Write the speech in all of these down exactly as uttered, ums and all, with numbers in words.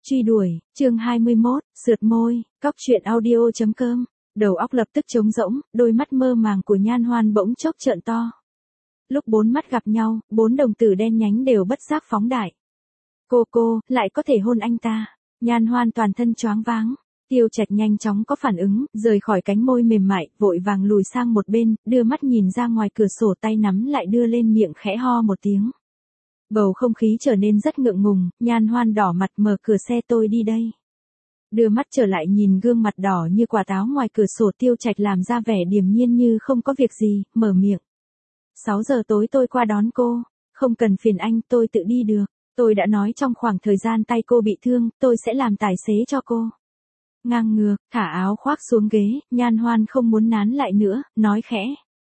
Truy đuổi, chương hai mươi mốt, sượt môi, cóc truyện audio chấm com. Đầu óc lập tức trống rỗng, đôi mắt mơ màng của Nhan Hoan bỗng chốc trợn to. Lúc bốn mắt gặp nhau, bốn đồng tử đen nhánh đều bất giác phóng đại. Cô cô, lại có thể hôn anh ta. Nhan Hoan toàn thân choáng váng. Tiêu Trạch nhanh chóng có phản ứng, rời khỏi cánh môi mềm mại, vội vàng lùi sang một bên, đưa mắt nhìn ra ngoài cửa sổ, tay nắm lại đưa lên miệng khẽ ho một tiếng. Bầu không khí trở nên rất ngượng ngùng, Nhan Hoan đỏ mặt mở cửa xe, tôi đi đây. Đưa mắt trở lại nhìn gương mặt đỏ như quả táo ngoài cửa sổ, Tiêu Trạch làm ra vẻ điềm nhiên như không có việc gì, mở miệng. sáu giờ tối tôi qua đón cô, không cần phiền anh, tôi tự đi được. Tôi đã nói trong khoảng thời gian tay cô bị thương, tôi sẽ làm tài xế cho cô. Ngang ngược, thả áo khoác xuống ghế, Nhan Hoan không muốn nán lại nữa, nói khẽ.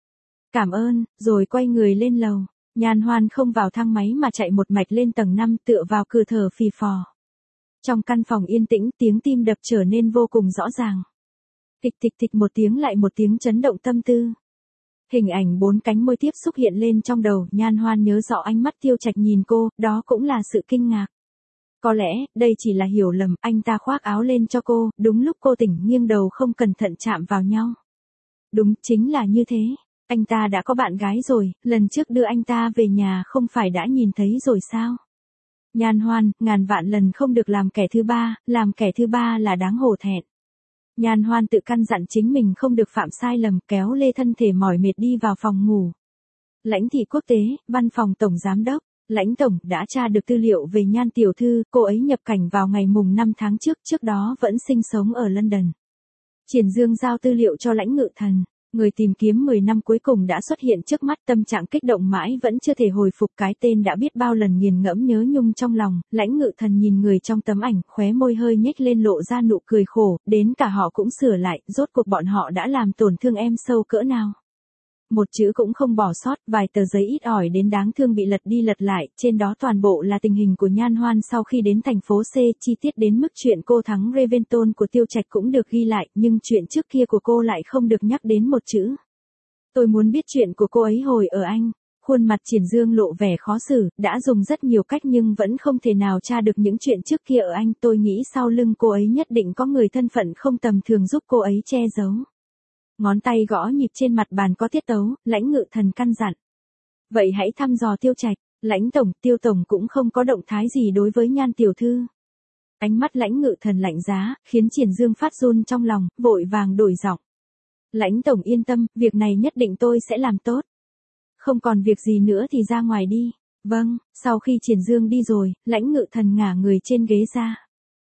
Cảm ơn, rồi quay người lên lầu. Nhan Hoan không vào thang máy mà chạy một mạch lên tầng năm, tựa vào cửa thở phì phò. Trong căn phòng yên tĩnh, tiếng tim đập trở nên vô cùng rõ ràng. Tịch tịch tịch, một tiếng lại một tiếng chấn động tâm tư. Hình ảnh bốn cánh môi tiếp xúc hiện lên trong đầu, Nhan Hoan nhớ rõ ánh mắt Tiêu Trạch nhìn cô, đó cũng là sự kinh ngạc. Có lẽ, đây chỉ là hiểu lầm, anh ta khoác áo lên cho cô, đúng lúc cô tỉnh nghiêng đầu không cẩn thận chạm vào nhau. Đúng, chính là như thế. Anh ta đã có bạn gái rồi, lần trước đưa anh ta về nhà không phải đã nhìn thấy rồi sao? Nhan Hoan, ngàn vạn lần không được làm kẻ thứ ba, làm kẻ thứ ba là đáng hổ thẹn. Nhan Hoan tự căn dặn chính mình không được phạm sai lầm, kéo lê thân thể mỏi mệt đi vào phòng ngủ. Lãnh thị quốc tế, văn phòng tổng giám đốc. Lãnh tổng đã tra được tư liệu về Nhan tiểu thư, cô ấy nhập cảnh vào ngày mùng năm tháng trước, trước đó vẫn sinh sống ở London. Triển Dương giao tư liệu cho Lãnh Ngự Thần. Người tìm kiếm mười năm cuối cùng đã xuất hiện trước mắt, tâm trạng kích động mãi vẫn chưa thể hồi phục, cái tên đã biết bao lần nghiền ngẫm nhớ nhung trong lòng. Lãnh Ngự Thần nhìn người trong tấm ảnh, khóe môi hơi nhếch lên lộ ra nụ cười khổ, đến cả họ cũng sửa lại, rốt cuộc bọn họ đã làm tổn thương em sâu cỡ nào. Một chữ cũng không bỏ sót, vài tờ giấy ít ỏi đến đáng thương bị lật đi lật lại, trên đó toàn bộ là tình hình của Nhan Hoan sau khi đến thành phố C, chi tiết đến mức chuyện cô thắng Raventon của Tiêu Trạch cũng được ghi lại, nhưng chuyện trước kia của cô lại không được nhắc đến một chữ. Tôi muốn biết chuyện của cô ấy hồi ở Anh. Khuôn mặt Triển Dương lộ vẻ khó xử, đã dùng rất nhiều cách nhưng vẫn không thể nào tra được những chuyện trước kia ở Anh, tôi nghĩ sau lưng cô ấy nhất định có người thân phận không tầm thường giúp cô ấy che giấu. Ngón tay gõ nhịp trên mặt bàn có tiết tấu, Lãnh Ngự Thần căn dặn. Vậy hãy thăm dò Tiêu Trạch. Lãnh tổng, Tiêu tổng cũng không có động thái gì đối với Nhan tiểu thư. Ánh mắt Lãnh Ngự Thần lạnh giá, khiến Triển Dương phát run trong lòng, vội vàng đổi giọng. Lãnh tổng yên tâm, việc này nhất định tôi sẽ làm tốt. Không còn việc gì nữa thì ra ngoài đi. Vâng, sau khi Triển Dương đi rồi, Lãnh Ngự Thần ngả người trên ghế ra.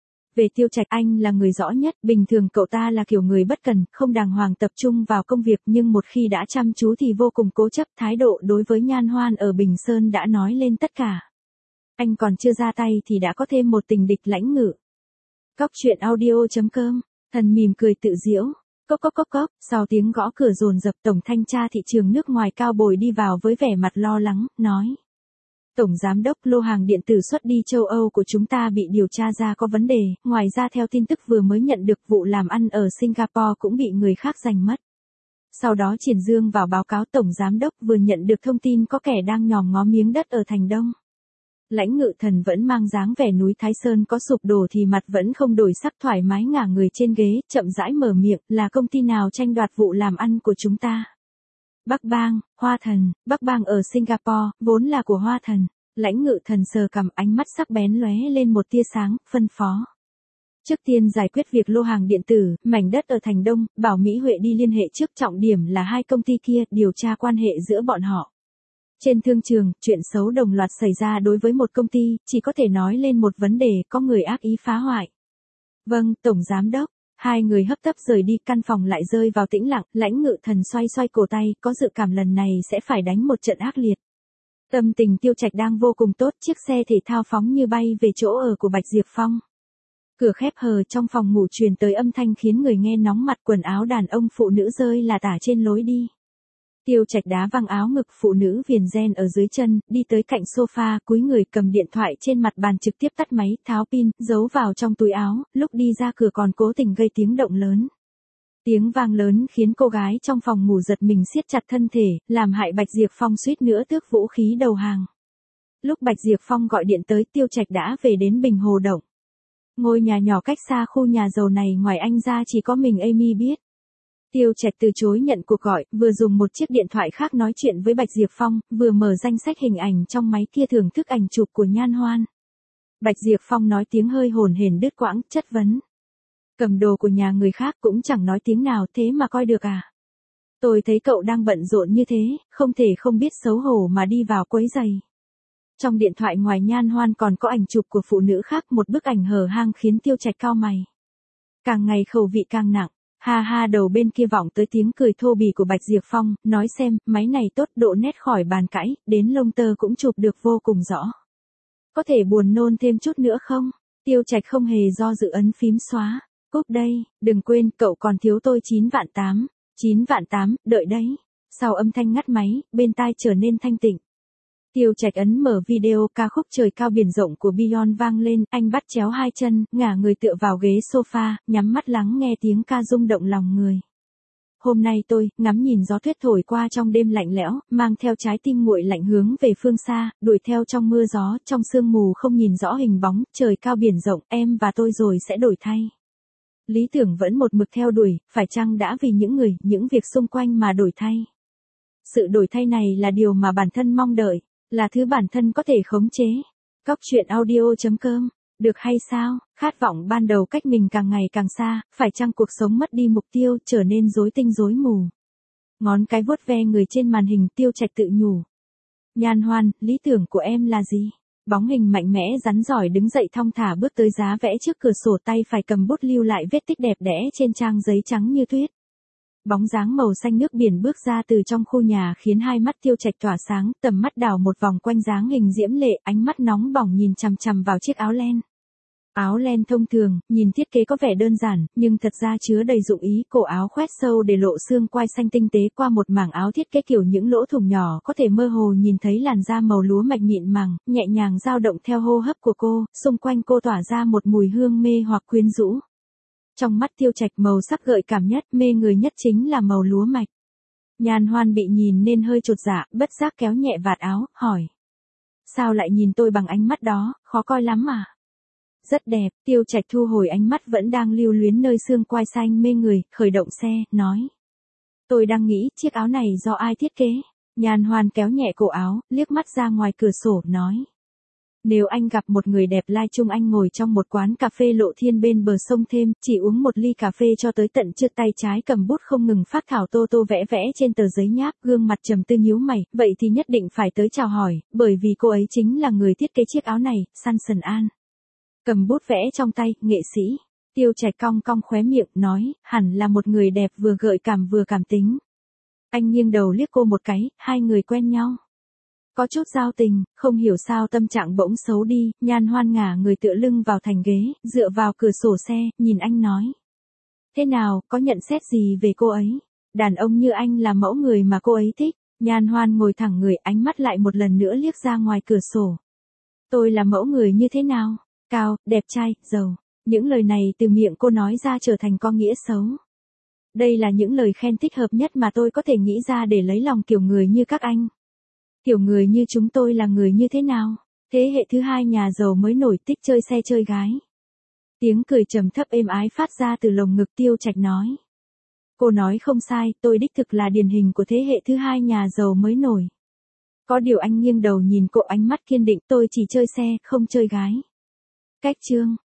Về Tiêu Trạch, anh là người rõ nhất, bình thường cậu ta là kiểu người bất cần, không đàng hoàng tập trung vào công việc, nhưng một khi đã chăm chú thì vô cùng cố chấp, thái độ đối với Nhan Hoan ở Bình Sơn đã nói lên tất cả. Anh còn chưa ra tay thì đã có thêm một tình địch. Lãnh Ngự. Cóc truyện audio chấm com, thần mỉm cười tự giễu. Cốc cốc cốc cốc, sau tiếng gõ cửa dồn dập, tổng thanh tra thị trường nước ngoài Cao Bồi đi vào với vẻ mặt lo lắng, nói. Tổng giám đốc, lô hàng điện tử xuất đi châu Âu của chúng ta bị điều tra ra có vấn đề, ngoài ra theo tin tức vừa mới nhận được, vụ làm ăn ở Singapore cũng bị người khác giành mất. Sau đó Triển Dương vào báo cáo tổng giám đốc vừa nhận được thông tin có kẻ đang nhòm ngó miếng đất ở Thành Đông. Lãnh Ngự Thần vẫn mang dáng vẻ núi Thái Sơn có sụp đổ thì mặt vẫn không đổi sắc, thoải mái ngả người trên ghế, chậm rãi mở miệng, là công ty nào tranh đoạt vụ làm ăn của chúng ta? Bắc Bang, Hoa Thần. Bắc Bang ở Singapore, vốn là của Hoa Thần. Lãnh Ngự Thần sờ cằm, ánh mắt sắc bén lóe lên một tia sáng, phân phó. Trước tiên giải quyết việc lô hàng điện tử, mảnh đất ở Thành Đông, bảo Mỹ Huệ đi liên hệ trước, trọng điểm là hai công ty kia, điều tra quan hệ giữa bọn họ. Trên thương trường, chuyện xấu đồng loạt xảy ra đối với một công ty, chỉ có thể nói lên một vấn đề, có người ác ý phá hoại. Vâng, tổng giám đốc. Hai người hấp tấp rời đi, căn phòng lại rơi vào tĩnh lặng, Lãnh Ngự Thần xoay xoay cổ tay, có dự cảm lần này sẽ phải đánh một trận ác liệt. Tâm tình Tiêu Trạch đang vô cùng tốt, chiếc xe thể thao phóng như bay về chỗ ở của Bạch Diệp Phong. Cửa khép hờ, trong phòng ngủ truyền tới âm thanh khiến người nghe nóng mặt, quần áo đàn ông phụ nữ rơi là tả trên lối đi. Tiêu Trạch đá văng áo ngực phụ nữ viền ren ở dưới chân, đi tới cạnh sofa, cúi người cầm điện thoại trên mặt bàn trực tiếp tắt máy, tháo pin, giấu vào trong túi áo, lúc đi ra cửa còn cố tình gây tiếng động lớn. Tiếng vang lớn khiến cô gái trong phòng ngủ giật mình siết chặt thân thể, làm hại Bạch Diệp Phong suýt nữa tước vũ khí đầu hàng. Lúc Bạch Diệp Phong gọi điện tới, Tiêu Trạch đã về đến Bình Hồ Động. Ngôi nhà nhỏ cách xa khu nhà giàu này ngoài anh ra chỉ có mình Amy biết. Tiêu Trạch từ chối nhận cuộc gọi, vừa dùng một chiếc điện thoại khác nói chuyện với Bạch Diệp Phong, vừa mở danh sách hình ảnh trong máy kia thưởng thức ảnh chụp của Nhan Hoan. Bạch Diệp Phong nói tiếng hơi hồn hển đứt quãng, chất vấn. Cầm đồ của nhà người khác cũng chẳng nói tiếng nào thế mà coi được à? Tôi thấy cậu đang bận rộn như thế, không thể không biết xấu hổ mà đi vào quấy giày. Trong điện thoại ngoài Nhan Hoan còn có ảnh chụp của phụ nữ khác, một bức ảnh hở hang khiến Tiêu Trạch cau mày. Càng ngày khẩu vị càng nặng, ha ha đầu bên kia vọng tới tiếng cười thô bỉ của Bạch Diệp Phong, nói xem, máy này tốt độ nét khỏi bàn cãi, đến lông tơ cũng chụp được vô cùng rõ. Có thể buồn nôn thêm chút nữa không? Tiêu Trạch không hề do dự ấn phím xóa. Cúp đây, đừng quên cậu còn thiếu tôi chín vạn tám. chín vạn tám, đợi đấy. Sau âm thanh ngắt máy, bên tai trở nên thanh tịnh. Tiêu Trạch ấn mở video ca khúc Trời cao biển rộng của Beyond vang lên, anh bắt chéo hai chân, ngả người tựa vào ghế sofa, nhắm mắt lắng nghe tiếng ca rung động lòng người. Hôm nay tôi, ngắm nhìn gió tuyết thổi qua trong đêm lạnh lẽo, mang theo trái tim nguội lạnh hướng về phương xa, đuổi theo trong mưa gió, trong sương mù không nhìn rõ hình bóng, trời cao biển rộng, em và tôi rồi sẽ đổi thay. Lý tưởng vẫn một mực theo đuổi, phải chăng đã vì những người, những việc xung quanh mà đổi thay? Sự đổi thay này là điều mà bản thân mong đợi, là thứ bản thân có thể khống chế. Cóc truyện audio chấm com. Được hay sao? Khát vọng ban đầu cách mình càng ngày càng xa, phải chăng cuộc sống mất đi mục tiêu, trở nên rối tinh rối mù? Ngón cái vuốt ve người trên màn hình, Tiêu Trạch tự nhủ. Nhan Hoan, lý tưởng của em là gì? Bóng hình mạnh mẽ rắn giỏi đứng dậy thong thả bước tới giá vẽ trước cửa sổ, tay phải cầm bút lưu lại vết tích đẹp đẽ trên trang giấy trắng như tuyết. Bóng dáng màu xanh nước biển bước ra từ trong khu nhà khiến hai mắt Tiêu Trạch tỏa sáng, tầm mắt đảo một vòng quanh dáng hình diễm lệ, ánh mắt nóng bỏng nhìn chằm chằm vào chiếc áo len. Áo len thông thường, nhìn thiết kế có vẻ đơn giản, nhưng thật ra chứa đầy dụng ý, cổ áo khoét sâu để lộ xương quai xanh tinh tế qua một mảng áo thiết kế kiểu những lỗ thủng nhỏ có thể mơ hồ nhìn thấy làn da màu lúa mạch mịn màng, nhẹ nhàng dao động theo hô hấp của cô, xung quanh cô tỏa ra một mùi hương mê hoặc quyến rũ. Trong mắt Tiêu Trạch màu sắc gợi cảm nhất, mê người nhất chính là màu lúa mạch. Nhan Hoan bị nhìn nên hơi chột dạ, bất giác kéo nhẹ vạt áo, hỏi. Sao lại nhìn tôi bằng ánh mắt đó, khó coi lắm à? Rất đẹp, Tiêu Trạch thu hồi ánh mắt vẫn đang lưu luyến nơi xương quai xanh mê người, khởi động xe, nói. Tôi đang nghĩ chiếc áo này do ai thiết kế? Nhan Hoan kéo nhẹ cổ áo, liếc mắt ra ngoài cửa sổ, nói. Nếu anh gặp một người đẹp lai chung anh ngồi trong một quán cà phê lộ thiên bên bờ sông thêm, chỉ uống một ly cà phê cho tới tận trưa, tay trái cầm bút không ngừng phác thảo tô tô vẽ vẽ trên tờ giấy nháp, gương mặt trầm tư nhíu mày, vậy thì nhất định phải tới chào hỏi, bởi vì cô ấy chính là người thiết kế chiếc áo này, Sanson An. Cầm bút vẽ trong tay, nghệ sĩ. Tiêu Trạch cong cong khóe miệng, nói, hẳn là một người đẹp vừa gợi cảm vừa cảm tính. Anh nghiêng đầu liếc cô một cái, hai người quen nhau. Có chút giao tình, không hiểu sao tâm trạng bỗng xấu đi, Nhan Hoan ngả người tựa lưng vào thành ghế, dựa vào cửa sổ xe, nhìn anh nói. Thế nào, có nhận xét gì về cô ấy? Đàn ông như anh là mẫu người mà cô ấy thích. Nhan Hoan ngồi thẳng người, ánh mắt lại một lần nữa liếc ra ngoài cửa sổ. Tôi là mẫu người như thế nào? Cao, đẹp trai, giàu. Những lời này từ miệng cô nói ra trở thành có nghĩa xấu. Đây là những lời khen thích hợp nhất mà tôi có thể nghĩ ra để lấy lòng kiểu người như các anh. Kiểu người như chúng tôi là người như thế nào? Thế hệ thứ hai nhà giàu mới nổi, thích chơi xe chơi gái. Tiếng cười trầm thấp êm ái phát ra từ lồng ngực, Tiêu Trạch nói. Cô nói không sai, tôi đích thực là điển hình của thế hệ thứ hai nhà giàu mới nổi. Có điều anh nghiêng đầu nhìn cô, ánh mắt kiên định, tôi chỉ chơi xe, không chơi gái. Cách chương.